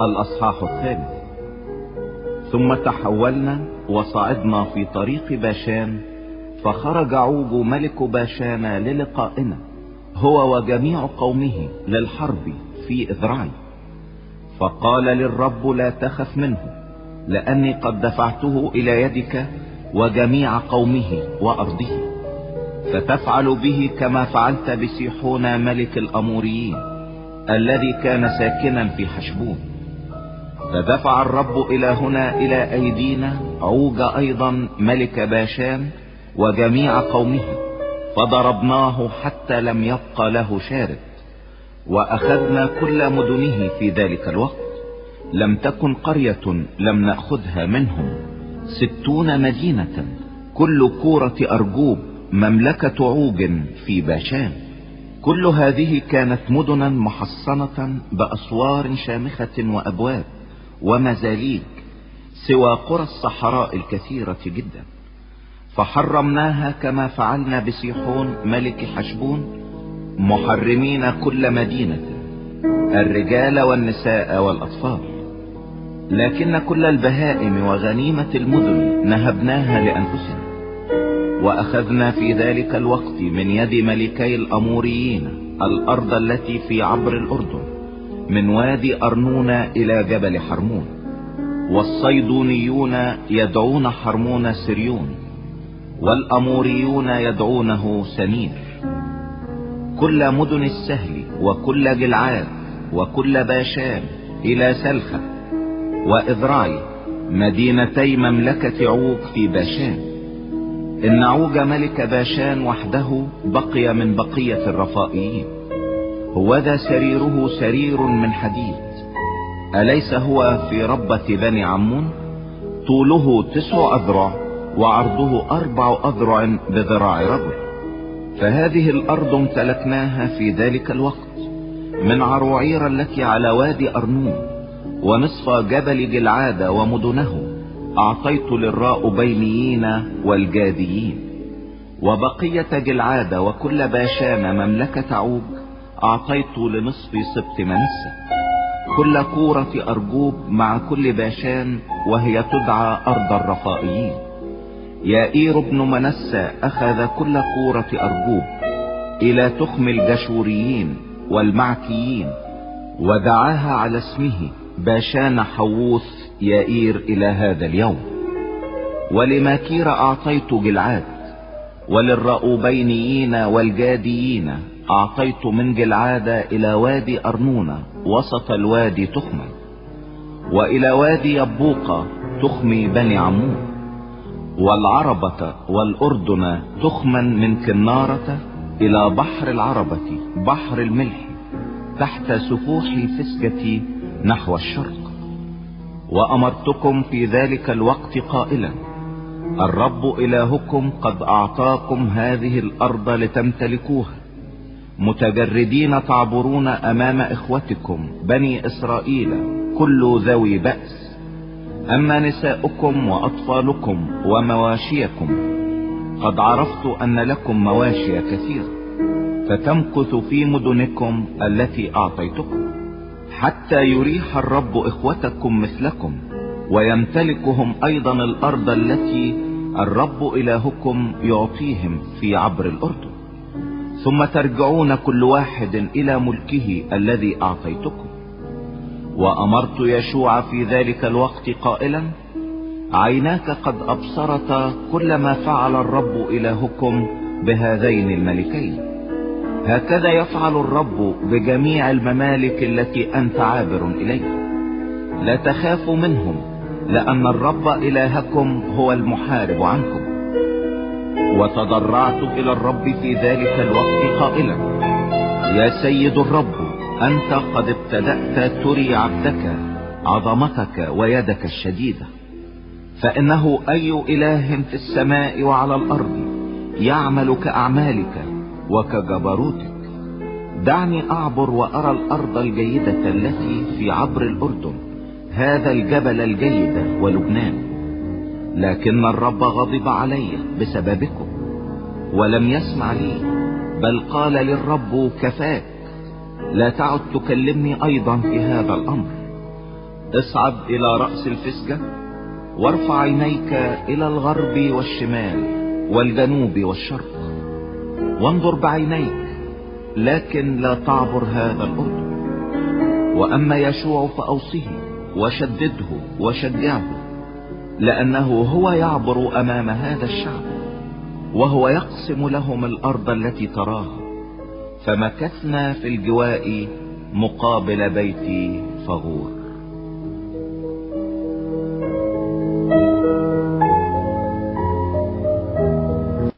الأصحاح 3. ثم تحولنا وصعدنا في طريق باشان، فخرج عوج ملك باشان للقائنا هو وجميع قومه للحرب في إذراعي. فقال للرب: لا تخف منه، لأني قد دفعته إلى يدك وجميع قومه وأرضه، فتفعل به كما فعلت بسيحون ملك الأموريين الذي كان ساكنا في حشبون. فدفع الرب إلى هنا إلى أيدينا عوج أيضا ملك باشان وجميع قومه، فضربناه حتى لم يبق له شارد، وأخذنا كل مدنه. في ذلك الوقت لم تكن قرية لم نأخذها منهم، 60 مدينة، كل كورة أرجوب مملكة عوج في باشان. كل هذه كانت مدنا محصنة بأسوار شامخة وأبواب ومزاليج، سوى قرى الصحراء الكثيرة جدا. فحرمناها كما فعلنا بسيحون ملك حشبون، محرمين كل مدينة، الرجال والنساء والأطفال. لكن كل البهائم وغنيمة المدن نهبناها لأنفسنا. وأخذنا في ذلك الوقت من يد ملكي الأموريين الأرض التي في عبر الأردن، من وادي أرنون إلى جبل حرمون. والصيدونيون يدعون حرمون سريون، والأموريون يدعونه سنير. كل مدن السهل وكل جلعاد وكل باشان إلى سلخة وإذراعي، مدينتي مملكة عوج في باشان. إن عوج ملك باشان وحده بقي من بقية الرفائيين، هوذا سريره سرير من حديد، أليس هو في ربة بني عمون؟ طوله 9 أذرع وعرضه 4 أذرع بذراع رجل. فهذه الأرض امتلكناها في ذلك الوقت من عروعير التي على وادي أرنون، ونصف جبل جلعاد ومدنه أعطيت للراؤبينيين والجاديين. وبقية جلعاد وكل باشان مملكة عوج أعطيت لنصف سبط منسى، كل كورة أرجوب مع كل باشان، وهي تدعى أرض الرفائيين. يائير بن منسى أخذ كل كورة أرجوب إلى تخم الجشوريين والمعكيين، ودعاها على اسمه باشان حووث يائير إلى هذا اليوم. ولماكير أعطيت جلعاد، وللرأوبينيين والجاديين أعطيت من جلعاد إلى وادي أرنون وسط الوادي تخما، وإلى وادي يبوق تخم بني عمون، والعربة والأردن تخما من كنارة إلى بحر العربة بحر الملح تحت سفوح فسجة نحو الشرق. وأمرتكم في ذلك الوقت قائلا: الرب إلهكم قد أعطاكم هذه الأرض لتمتلكوها، متجردين تعبرون أمام إخوتكم بني إسرائيل كل ذوي بأس. أما نساؤكم وأطفالكم ومواشيكم قد عرفت أن لكم مواشي كثيرة، فتمكث في مدنكم التي أعطيتكم، حتى يريح الرب إخوتكم مثلكم، ويمتلكهم أيضا الأرض التي الرب إلهكم يعطيهم في عبر الأردن. ثم ترجعون كل واحد إلى ملكه الذي أعطيتكم. وأمرت يشوع في ذلك الوقت قائلا: عيناك قد أبصرت كل ما فعل الرب إلهكم بهذين الملكين، هكذا يفعل الرب بجميع الممالك التي أنت عابر إليها. لا تخافوا منهم، لأن الرب إلهكم هو المحارب عنكم. وتضرعت إلى الرب في ذلك الوقت قائلا: يا سيد الرب، أنت قد ابتدأت تري عبدك عظمتك ويدك الشديدة، فإنه أي إله في السماء وعلى الأرض يعمل كأعمالك وكجبروتك؟ دعني أعبر وأرى الأرض الجيدة التي في عبر الأردن، هذا الجبل الجيد ولبنان. لكن الرب غضب علي بسببكم ولم يسمع لي، بل قال للرب: كفاك، لا تعد تكلمني أيضا في هذا الأمر. اصعد الى رأس الفسجة، وارفع عينيك الى الغرب والشمال والجنوب والشرق، وانظر بعينيك لكن لا تعبر هذا الأردن. وأما يشوع فأوصه وشدده وشجعه، لأنه هو يعبر أمام هذا الشعب، وهو يقسم لهم الأرض التي تراها. فمكثنا في الجواء مقابل بيت فغور.